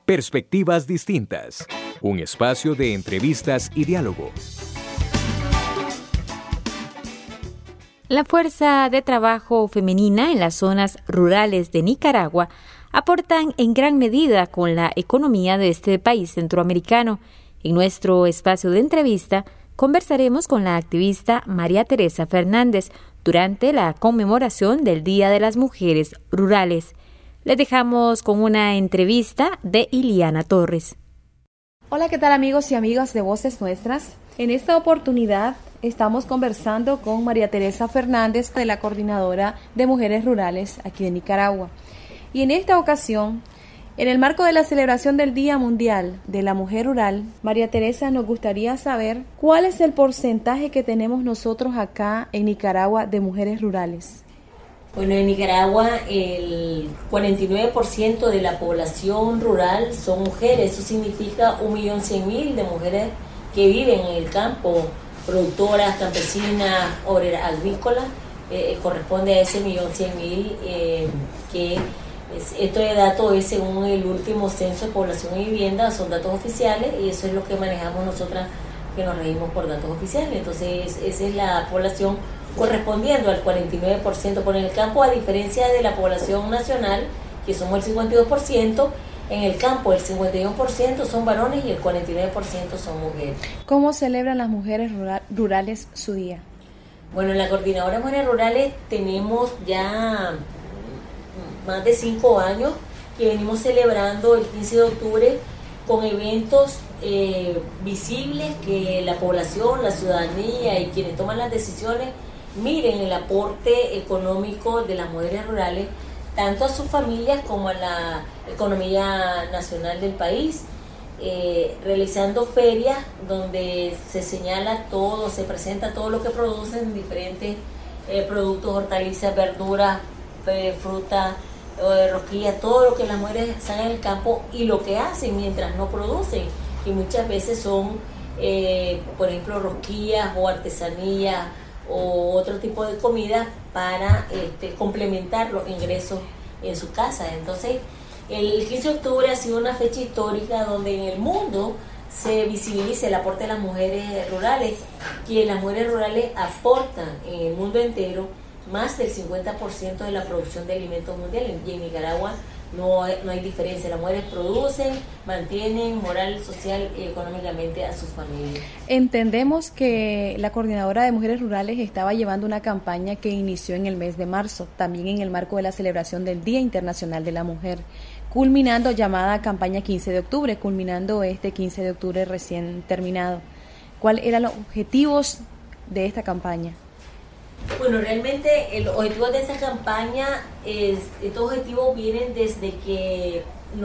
Perspectivas distintas. Un espacio de entrevistas y diálogo. La fuerza de trabajo femenina en las zonas rurales de Nicaragua aportan en gran medida con la economía de este país centroamericano. En nuestro espacio de entrevista conversaremos con la activista María Teresa Fernández durante la conmemoración del Día de las Mujeres Rurales. Les dejamos con una entrevista de Iliana Torres. Hola, ¿qué tal amigos y amigas de Voces Nuestras? En esta oportunidad estamos conversando con María Teresa Fernández, de la Coordinadora de Mujeres Rurales aquí de Nicaragua. Y en esta ocasión, en el marco de la celebración del Día Mundial de la Mujer Rural, María Teresa, nos gustaría saber cuál es el porcentaje que tenemos nosotros acá en Nicaragua de mujeres rurales. Bueno, en Nicaragua el 49% de la población rural son mujeres. Eso significa 1.100.000 de mujeres que viven en el campo, productoras, campesinas, obreras agrícolas. Corresponde a ese 1.100.000 que este dato es según el último censo de población y vivienda, son datos oficiales y eso es lo que manejamos nosotras, que nos regimos por datos oficiales. Entonces esa es la población correspondiendo al 49% por el campo, a diferencia de la población nacional, que somos el 52%, en el campo el 51% son varones y el 49% son mujeres. ¿Cómo celebran las mujeres rurales su día? Bueno, en la Coordinadora de Mujeres Rurales tenemos ya más de 5 años que venimos celebrando el 15 de octubre con eventos visibles que la población, la ciudadanía y quienes toman las decisiones miren el aporte económico de las mujeres rurales tanto a sus familias como a la economía nacional del país, realizando ferias donde se señala todo, se presenta todo lo que producen, diferentes productos, hortalizas, verduras, fruta, rosquillas, todo lo que las mujeres hacen en el campo y lo que hacen mientras no producen, que muchas veces son, por ejemplo, rosquillas o artesanías o otro tipo de comida para complementar los ingresos en su casa. Entonces, el 15 de octubre ha sido una fecha histórica donde en el mundo se visibiliza el aporte de las mujeres rurales, que las mujeres rurales aportan en el mundo entero más del 50% de la producción de alimentos mundiales, y en Nicaragua no hay diferencia. Las mujeres producen, mantienen moral, social y económicamente a sus familias. Entendemos que la Coordinadora de Mujeres Rurales estaba llevando una campaña que inició en el mes de marzo, también en el marco de la celebración del Día Internacional de la Mujer, culminando llamada campaña 15 de octubre, culminando este 15 de octubre recién terminado. ¿Cuáles eran los objetivos de esta campaña? Bueno, realmente los objetivos de esta campaña, estos objetivos vienen desde que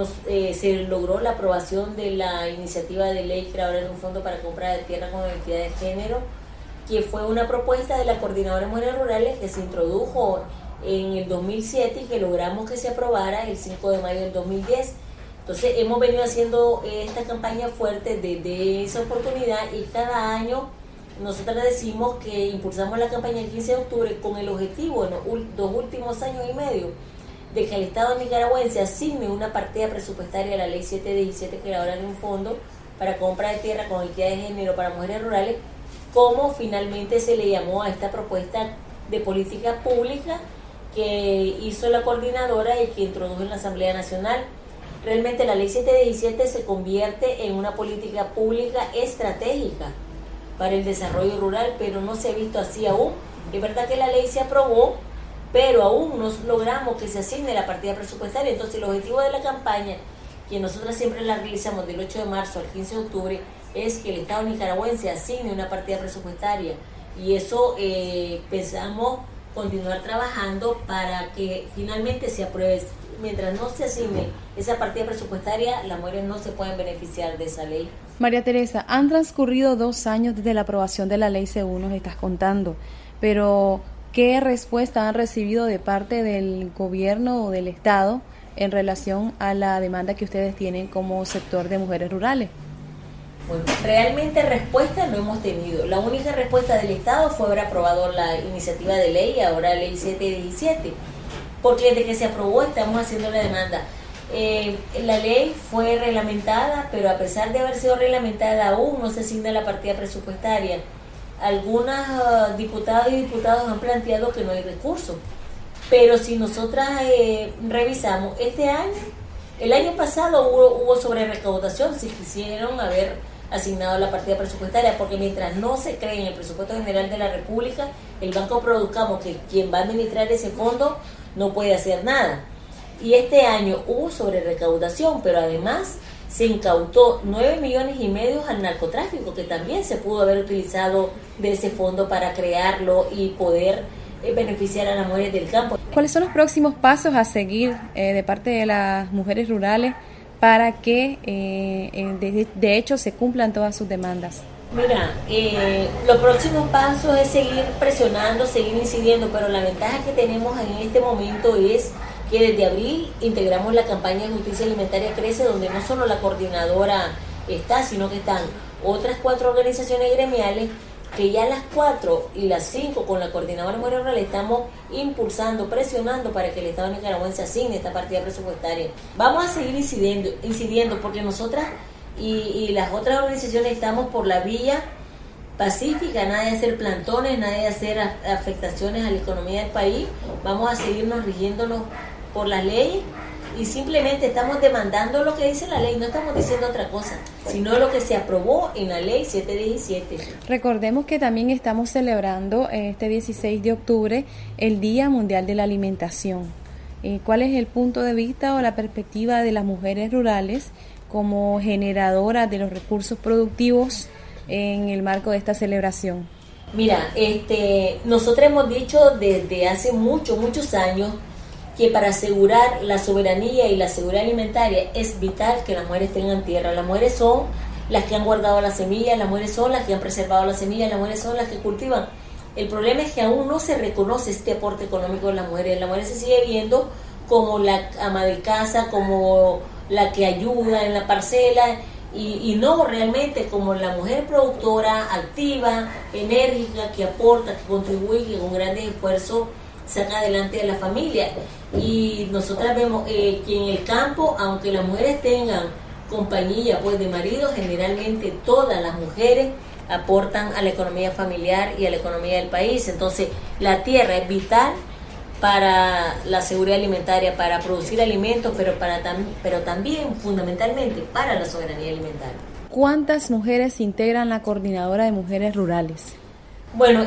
se logró la aprobación de la iniciativa de ley creadora de un fondo para compra de tierra con identidad de género, que fue una propuesta de la Coordinadora de Mujeres Rurales que se introdujo en el 2007 y que logramos que se aprobara el 5 de mayo del 2010. Entonces hemos venido haciendo esta campaña fuerte desde esa oportunidad y cada año nosotros decimos que impulsamos la campaña el 15 de octubre con el objetivo en los 2 últimos años y medio de que el Estado nicaragüense asigne una partida presupuestaria a la Ley 717 creadora de un fondo para compra de tierra con equidad de género para mujeres rurales, como finalmente se le llamó a esta propuesta de política pública que hizo la coordinadora y que introdujo en la Asamblea Nacional. Realmente la Ley 717 se convierte en una política pública estratégica para el desarrollo rural, pero no se ha visto así aún. Es verdad que la ley se aprobó, pero aún no logramos que se asigne la partida presupuestaria. Entonces el objetivo de la campaña, que nosotros siempre la realizamos del 8 de marzo al 15 de octubre, es que el Estado nicaragüense asigne una partida presupuestaria, y eso pensamos continuar trabajando para que finalmente se apruebe. Mientras no se asigne esa partida presupuestaria, las mujeres no se pueden beneficiar de esa ley. María Teresa, han transcurrido 2 años desde la aprobación de la ley, según nos estás contando, pero ¿qué respuesta han recibido de parte del gobierno o del Estado en relación a la demanda que ustedes tienen como sector de mujeres rurales? Bueno, realmente respuesta no hemos tenido. La única respuesta del Estado fue haber aprobado la iniciativa de ley, ahora ley 717, porque desde que se aprobó estamos haciendo la demanda. La ley fue reglamentada, pero a pesar de haber sido reglamentada, aún no se asigna la partida presupuestaria. Algunas diputadas y diputados han planteado que no hay recursos, pero si nosotras revisamos este año, el año pasado hubo sobre recaudación, si quisieron haber asignado la partida presupuestaria, porque mientras no se cree en el presupuesto general de la República, el Banco Produzcamos, que quien va a administrar ese fondo, no puede hacer nada. Y este año hubo sobre recaudación, pero además se incautó 9,5 millones al narcotráfico, que también se pudo haber utilizado de ese fondo para crearlo y poder beneficiar a las mujeres del campo. ¿Cuáles son los próximos pasos a seguir de parte de las mujeres rurales para que de hecho se cumplan todas sus demandas? Mira, los próximos pasos es seguir presionando, seguir incidiendo, pero la ventaja que tenemos en este momento es que desde abril integramos la campaña de justicia alimentaria Crece, donde no solo la coordinadora está, sino que están otras 4 organizaciones gremiales, que ya las 4 y las 5 con la coordinadora de mujeres rurales estamos impulsando, presionando para que el Estado nicaragüense asigne esta partida presupuestaria. Vamos a seguir incidiendo porque nosotras y las otras organizaciones estamos por la vía pacífica, nada de hacer plantones, nada de hacer afectaciones a la economía del país. Vamos a seguirnos rigiéndonos por las leyes y simplemente estamos demandando lo que dice la ley, no estamos diciendo otra cosa, sino lo que se aprobó en la ley 717. Recordemos que también estamos celebrando este 16 de octubre el Día Mundial de la Alimentación. ¿Cuál es el punto de vista o la perspectiva de las mujeres rurales como generadoras de los recursos productivos en el marco de esta celebración? Mira, nosotros hemos dicho desde hace muchos años que para asegurar la soberanía y la seguridad alimentaria es vital que las mujeres tengan tierra. Las mujeres son las que han guardado la semilla, las mujeres son las que han preservado la semilla, las mujeres son las que cultivan. El problema es que aún no se reconoce este aporte económico de las mujeres. La mujer se sigue viendo como la ama de casa, como la que ayuda en la parcela y no realmente como la mujer productora, activa, enérgica, que aporta, que contribuye, que con grandes esfuerzos saca adelante a la familia. Y nosotras vemos que en el campo, aunque las mujeres tengan compañía pues de marido, generalmente todas las mujeres aportan a la economía familiar y a la economía del país. Entonces la tierra es vital para la seguridad alimentaria, para producir alimentos, pero también fundamentalmente para la soberanía alimentaria. ¿Cuántas mujeres integran la Coordinadora de Mujeres Rurales? Bueno,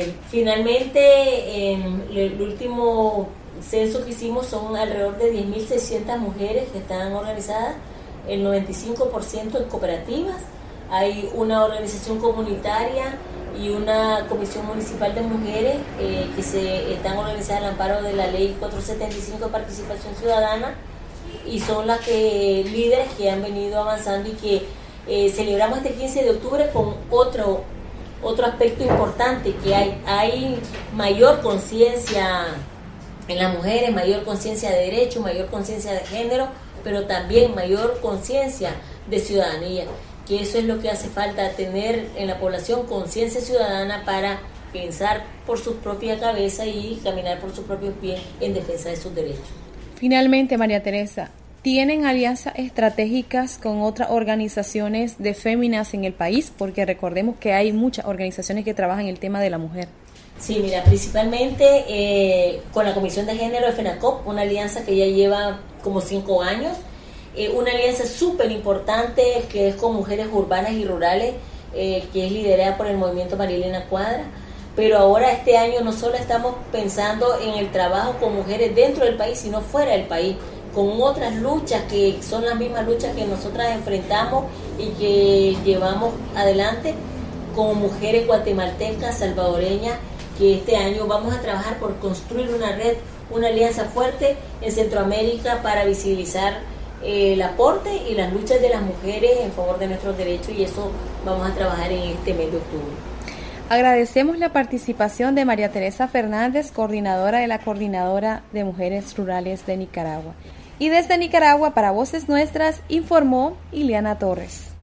finalmente en el último censo que hicimos son alrededor de 10.600 mujeres que están organizadas, el 95% en cooperativas. Hay una organización comunitaria y una comisión municipal de mujeres que se están organizadas al amparo de la ley 475 de participación ciudadana y son las líderes que han venido avanzando y que celebramos este 15 de octubre con otro aspecto importante, que hay mayor conciencia en las mujeres, mayor conciencia de derecho, mayor conciencia de género, pero también mayor conciencia de ciudadanía, que eso es lo que hace falta, tener en la población conciencia ciudadana para pensar por su propia cabeza y caminar por sus propios pies en defensa de sus derechos. Finalmente, María Teresa, ¿tienen alianzas estratégicas con otras organizaciones de féminas en el país? Porque recordemos que hay muchas organizaciones que trabajan el tema de la mujer. Sí, mira, principalmente con la Comisión de Género de FENACOP, una alianza que ya lleva como 5 años, una alianza súper importante que es con mujeres urbanas y rurales, que es liderada por el movimiento Marilena Cuadra, pero ahora este año no solo estamos pensando en el trabajo con mujeres dentro del país, sino fuera del país, con otras luchas que son las mismas luchas que nosotras enfrentamos y que llevamos adelante como mujeres guatemaltecas, salvadoreñas, que este año vamos a trabajar por construir una red, una alianza fuerte en Centroamérica para visibilizar el aporte y las luchas de las mujeres en favor de nuestros derechos, y eso vamos a trabajar en este mes de octubre. Agradecemos la participación de María Teresa Fernández, coordinadora de la Coordinadora de Mujeres Rurales de Nicaragua. Y desde Nicaragua, para Voces Nuestras, informó Ileana Torres.